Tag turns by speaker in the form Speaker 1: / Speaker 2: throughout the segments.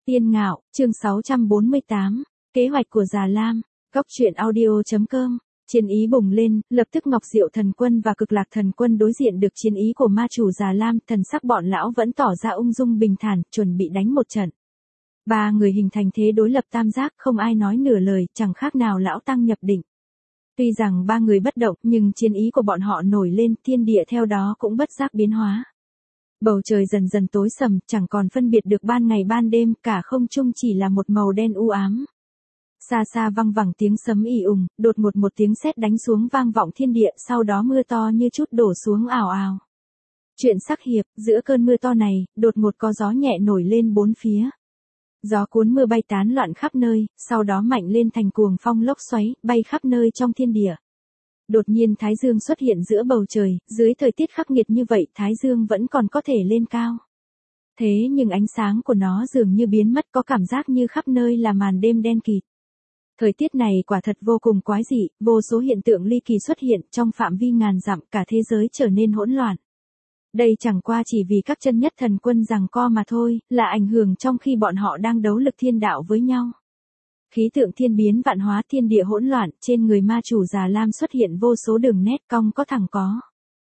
Speaker 1: Tiên Ngạo, chương 648, kế hoạch của Già Lam, góc truyện audio.com. Chiến ý bùng lên, lập tức Ngọc Diệu Thần Quân và Cực Lạc Thần Quân đối diện được chiến ý của ma chủ Già Lam, thần sắc bọn lão vẫn tỏ ra ung dung bình thản, chuẩn bị đánh một trận. Ba người hình thành thế đối lập tam giác, không ai nói nửa lời, chẳng khác nào lão tăng nhập định. Tuy rằng ba người bất động, nhưng chiến ý của bọn họ nổi lên, thiên địa theo đó cũng bất giác biến hóa. Bầu trời dần dần tối sầm, chẳng còn phân biệt được ban ngày ban đêm, cả không trung chỉ là một màu đen u ám. Xa xa văng vẳng tiếng sấm ì ùng, đột một tiếng sét đánh xuống vang vọng thiên địa, sau đó mưa to như chút đổ xuống ào ào. Chuyện sắc hiệp, giữa cơn mưa to này, đột ngột có gió nhẹ nổi lên bốn phía. Gió cuốn mưa bay tán loạn khắp nơi, sau đó mạnh lên thành cuồng phong lốc xoáy, bay khắp nơi trong thiên địa. Đột nhiên Thái Dương xuất hiện giữa bầu trời, dưới thời tiết khắc nghiệt như vậy Thái Dương vẫn còn có thể lên cao. Thế nhưng ánh sáng của nó dường như biến mất, có cảm giác như khắp nơi là màn đêm đen kịt. Thời tiết này quả thật vô cùng quái dị, vô số hiện tượng ly kỳ xuất hiện trong phạm vi ngàn dặm, cả thế giới trở nên hỗn loạn. Đây chẳng qua chỉ vì các chân nhất thần quân giằng co mà thôi, là ảnh hưởng trong khi bọn họ đang đấu lực thiên đạo với nhau. Khí tượng thiên biến vạn hóa, thiên địa hỗn loạn, trên người ma chủ Già Lam xuất hiện vô số đường nét cong có thẳng có.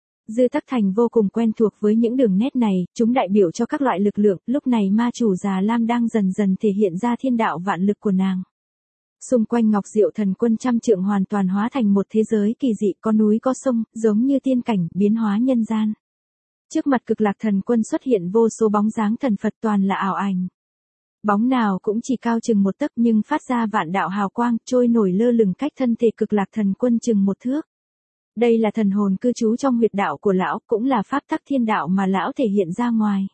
Speaker 1: Dư Tắc Thành vô cùng quen thuộc với những đường nét này, chúng đại biểu cho các loại lực lượng, lúc này ma chủ Già Lam đang dần dần thể hiện ra thiên đạo vạn lực của nàng. Xung quanh Ngọc Diệu Thần Quân trăm trượng hoàn toàn hóa thành một thế giới kỳ dị, có núi có sông, giống như tiên cảnh, biến hóa nhân gian. Trước mặt Cực Lạc Thần Quân xuất hiện vô số bóng dáng thần Phật, toàn là ảo ảnh. Bóng nào cũng chỉ cao chừng một tấc nhưng phát ra vạn đạo hào quang, trôi nổi lơ lửng cách thân thể Cực Lạc Thần Quân chừng một thước. Đây là thần hồn cư trú trong huyệt đạo của lão, cũng là pháp tắc thiên đạo mà lão thể hiện ra ngoài.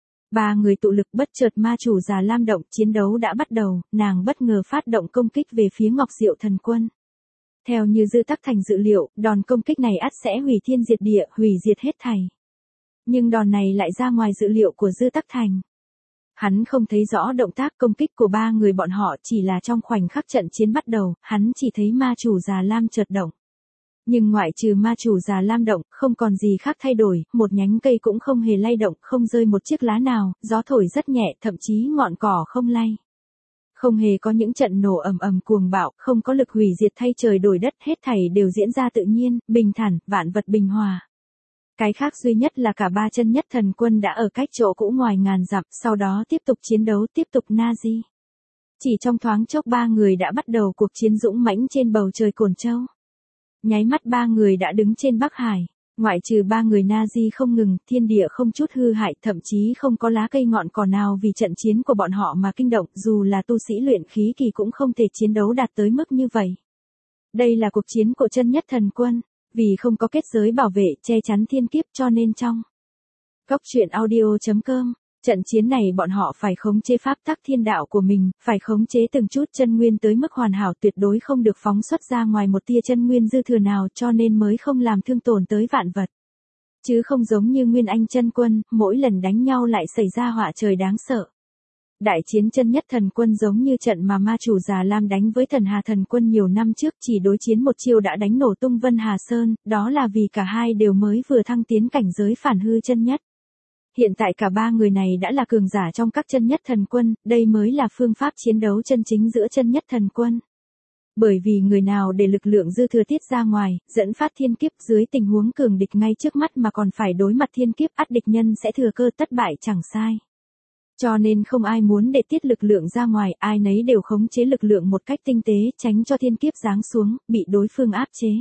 Speaker 1: Ba người tụ lực, bất chợt ma chủ Già Lam động, chiến đấu đã bắt đầu, nàng bất ngờ phát động công kích về phía Ngọc Diệu Thần Quân. Theo như Dư Tắc Thành dự liệu, đòn công kích này ắt sẽ hủy thiên diệt địa, hủy diệt hết thảy. Nhưng đòn này lại ra ngoài dự liệu của Dư Tắc Thành. Hắn không thấy rõ động tác công kích của ba người bọn họ, chỉ là trong khoảnh khắc trận chiến bắt đầu, hắn chỉ thấy ma chủ Già Lam chợt động. Nhưng ngoại trừ ma chủ Già Lam động, không còn gì khác thay đổi, một nhánh cây cũng không hề lay động, không rơi một chiếc lá nào, gió thổi rất nhẹ, thậm chí ngọn cỏ không lay. Không hề có những trận nổ ầm ầm cuồng bạo, không có lực hủy diệt thay trời đổi đất, hết thảy đều diễn ra tự nhiên, bình thản, vạn vật bình hòa. Cái khác duy nhất là cả ba chân nhất thần quân đã ở cách chỗ cũ ngoài ngàn dặm, sau đó tiếp tục chiến đấu, tiếp tục Nazi. Chỉ trong thoáng chốc ba người đã bắt đầu cuộc chiến dũng mãnh trên bầu trời Cổn Châu. Nháy mắt ba người đã đứng trên Bắc Hải, ngoại trừ ba người Nazi không ngừng, thiên địa không chút hư hại, thậm chí không có lá cây ngọn cỏ nào vì trận chiến của bọn họ mà kinh động, dù là tu sĩ luyện khí kỳ cũng không thể chiến đấu đạt tới mức như vậy. Đây là cuộc chiến của chân nhất thần quân. Vì không có kết giới bảo vệ, che chắn thiên kiếp cho nên trong góc truyện audio.com, trận chiến này bọn họ phải khống chế pháp tắc thiên đạo của mình, phải khống chế từng chút chân nguyên tới mức hoàn hảo, tuyệt đối không được phóng xuất ra ngoài một tia chân nguyên dư thừa nào, cho nên mới không làm thương tổn tới vạn vật. Chứ không giống như Nguyên Anh chân quân, mỗi lần đánh nhau lại xảy ra họa trời đáng sợ. Đại chiến chân nhất thần quân giống như trận mà ma chủ Già Lam đánh với thần Hà Thần Quân nhiều năm trước, chỉ đối chiến một chiêu đã đánh nổ tung Vân Hà Sơn, đó là vì cả hai đều mới vừa thăng tiến cảnh giới phản hư chân nhất. Hiện tại cả ba người này đã là cường giả trong các chân nhất thần quân, đây mới là phương pháp chiến đấu chân chính giữa chân nhất thần quân. Bởi vì người nào để lực lượng dư thừa tiết ra ngoài, dẫn phát thiên kiếp dưới tình huống cường địch ngay trước mắt mà còn phải đối mặt thiên kiếp, ắt địch nhân sẽ thừa cơ thất bại chẳng sai. Cho nên không ai muốn để tiết lực lượng ra ngoài, ai nấy đều khống chế lực lượng một cách tinh tế, tránh cho thiên kiếp giáng xuống, bị đối phương áp chế.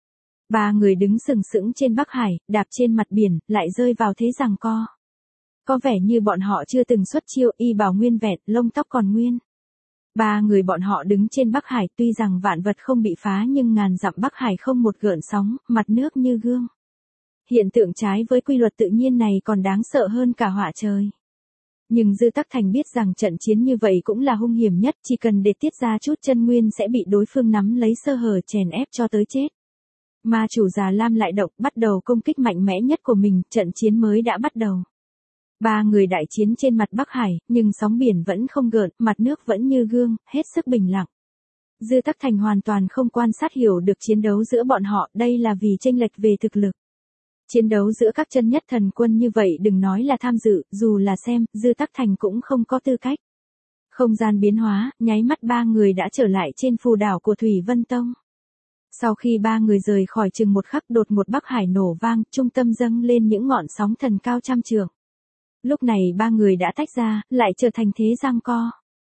Speaker 1: Ba người đứng sừng sững trên Bắc Hải, đạp trên mặt biển, lại rơi vào thế giằng co. Có vẻ như bọn họ chưa từng xuất chiêu, y bào nguyên vẹn, lông tóc còn nguyên. Ba người bọn họ đứng trên Bắc Hải, tuy rằng vạn vật không bị phá nhưng ngàn dặm Bắc Hải không một gợn sóng, mặt nước như gương. Hiện tượng trái với quy luật tự nhiên này còn đáng sợ hơn cả họa trời. Nhưng Dư Tắc Thành biết rằng trận chiến như vậy cũng là hung hiểm nhất, chỉ cần để tiết ra chút chân nguyên sẽ bị đối phương nắm lấy sơ hở chèn ép cho tới chết. Ma chủ Già Lam lại động, bắt đầu công kích mạnh mẽ nhất của mình, trận chiến mới đã bắt đầu. Ba người đại chiến trên mặt Bắc Hải, nhưng sóng biển vẫn không gợn, mặt nước vẫn như gương, hết sức bình lặng. Dư Tắc Thành hoàn toàn không quan sát hiểu được chiến đấu giữa bọn họ, đây là vì chênh lệch về thực lực. Chiến đấu giữa các chân nhất thần quân như vậy đừng nói là tham dự, dù là xem, Dư Tắc Thành cũng không có tư cách. Không gian biến hóa, nháy mắt ba người đã trở lại trên phù đảo của Thủy Vân Tông. Sau khi ba người rời khỏi chừng một khắc đột một Bắc Hải nổ vang, trung tâm dâng lên những ngọn sóng thần cao trăm trượng. Lúc này ba người đã tách ra, lại trở thành thế giằng co.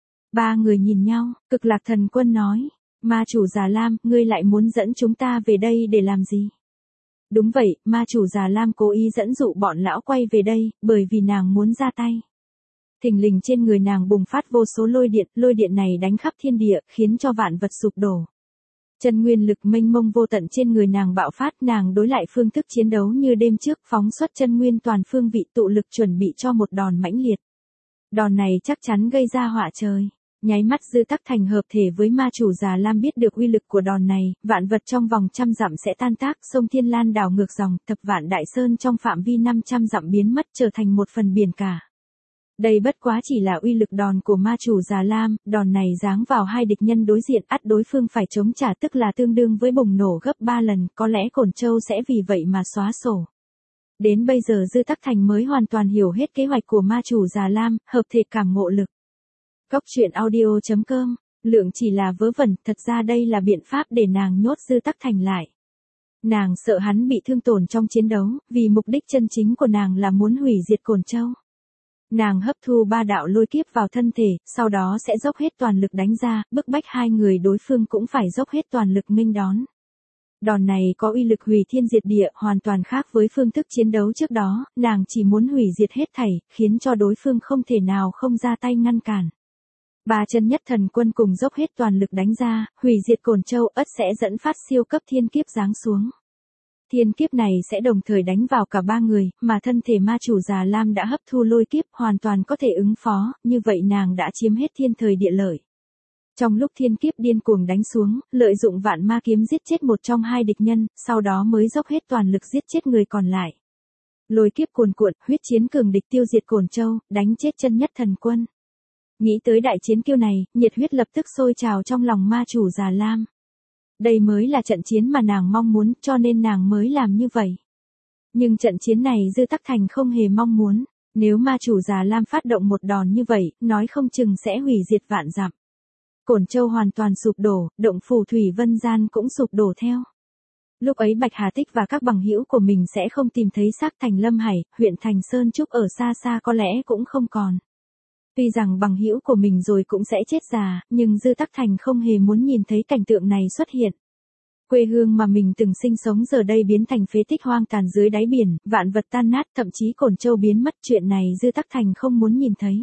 Speaker 1: Ba người nhìn nhau, Cực Lạc Thần Quân nói, ma chủ Già Lam, ngươi lại muốn dẫn chúng ta về đây để làm gì? Đúng vậy, ma chủ Già Lam cố ý dẫn dụ bọn lão quay về đây, bởi vì nàng muốn ra tay. Thình lình trên người nàng bùng phát vô số lôi điện này đánh khắp thiên địa, khiến cho vạn vật sụp đổ. Chân nguyên lực mênh mông vô tận trên người nàng bạo phát, nàng đối lại phương thức chiến đấu như đêm trước, phóng xuất chân nguyên toàn phương vị tụ lực chuẩn bị cho một đòn mãnh liệt. Đòn này chắc chắn gây ra họa trời. Nháy mắt Dư Tắc Thành hợp thể với ma chủ Già Lam biết được uy lực của đòn này, vạn vật trong vòng 100 dặm sẽ tan tác, sông Thiên Lan đảo ngược dòng, thập vạn đại sơn trong phạm vi 500 dặm biến mất trở thành một phần biển cả. Đây bất quá chỉ là uy lực đòn của ma chủ Già Lam, đòn này giáng vào hai địch nhân đối diện, ắt đối phương phải chống trả, tức là tương đương với bùng nổ gấp 3 lần, có lẽ Cổn Châu sẽ vì vậy mà xóa sổ. Đến bây giờ Dư Tắc Thành mới hoàn toàn hiểu hết kế hoạch của ma chủ Già Lam, hợp thể cảm ngộ lực. Góc truyện audio.com, lượng chỉ là vớ vẩn, thật ra đây là biện pháp để nàng nhốt Dư Tắc Thành lại. Nàng sợ hắn bị thương tổn trong chiến đấu, vì mục đích chân chính của nàng là muốn hủy diệt Cổn Châu. Nàng hấp thu 3 đạo lôi kiếp vào thân thể, sau đó sẽ dốc hết toàn lực đánh ra, bức bách hai người đối phương cũng phải dốc hết toàn lực nghênh đón. Đòn này có uy lực hủy thiên diệt địa, hoàn toàn khác với phương thức chiến đấu trước đó, nàng chỉ muốn hủy diệt hết thảy, khiến cho đối phương không thể nào không ra tay ngăn cản. Ba chân nhất thần quân cùng dốc hết toàn lực đánh ra, hủy diệt Cổn Châu, ắt sẽ dẫn phát siêu cấp thiên kiếp giáng xuống. Thiên kiếp này sẽ đồng thời đánh vào cả ba người, mà thân thể ma chủ Già Lam đã hấp thu lôi kiếp, hoàn toàn có thể ứng phó, như vậy nàng đã chiếm hết thiên thời địa lợi. Trong lúc thiên kiếp điên cuồng đánh xuống, lợi dụng vạn ma kiếm giết chết một trong hai địch nhân, sau đó mới dốc hết toàn lực giết chết người còn lại. Lôi kiếp cuồn cuộn, huyết chiến cường địch tiêu diệt Cổn Châu, đánh chết chân nhất thần quân. Nghĩ tới đại chiến kiêu này, nhiệt huyết lập tức sôi trào trong lòng ma chủ Già Lam. Đây mới là trận chiến mà nàng mong muốn, cho nên nàng mới làm như vậy. Nhưng trận chiến này Dư Tắc Thành không hề mong muốn, nếu ma chủ Già Lam phát động một đòn như vậy, nói không chừng sẽ hủy diệt vạn dặm. Cổn Châu hoàn toàn sụp đổ, động phủ Thủy Vân Gian cũng sụp đổ theo. Lúc ấy Bạch Hà Tích và các bằng hữu của mình sẽ không tìm thấy xác Thành Lâm Hải, huyện Thành Sơn Trúc ở xa xa có lẽ cũng không còn. Tuy rằng bằng hữu của mình rồi cũng sẽ chết già, nhưng Dư Tắc Thành không hề muốn nhìn thấy cảnh tượng này xuất hiện. Quê hương mà mình từng sinh sống giờ đây biến thành phế tích hoang tàn dưới đáy biển, vạn vật tan nát, thậm chí Cổn Châu biến mất, chuyện này Dư Tắc Thành không muốn nhìn thấy.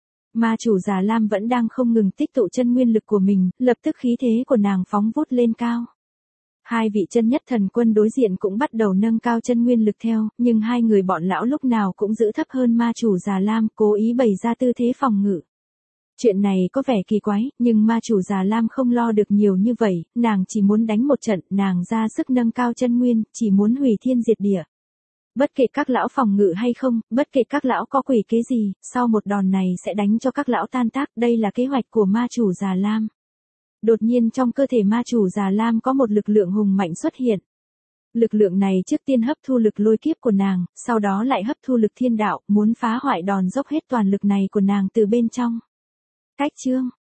Speaker 1: Ma chủ Già Lam vẫn đang không ngừng tích tụ chân nguyên lực của mình, lập tức khí thế của nàng phóng vút lên cao. Hai vị chân nhất thần quân đối diện cũng bắt đầu nâng cao chân nguyên lực theo, nhưng hai người bọn lão lúc nào cũng giữ thấp hơn ma chủ Già Lam, cố ý bày ra tư thế phòng ngự. Chuyện này có vẻ kỳ quái, nhưng ma chủ Già Lam không lo được nhiều như vậy, nàng chỉ muốn đánh một trận, nàng ra sức nâng cao chân nguyên, chỉ muốn hủy thiên diệt địa. Bất kể các lão phòng ngự hay không, bất kể các lão có quỷ kế gì, sau một đòn này sẽ đánh cho các lão tan tác, đây là kế hoạch của ma chủ Già Lam. Đột nhiên trong cơ thể ma chủ Già Lam có một lực lượng hùng mạnh xuất hiện. Lực lượng này trước tiên hấp thu lực lôi kiếp của nàng, sau đó lại hấp thu lực thiên đạo, muốn phá hoại đòn dốc hết toàn lực này của nàng từ bên trong. Cách chương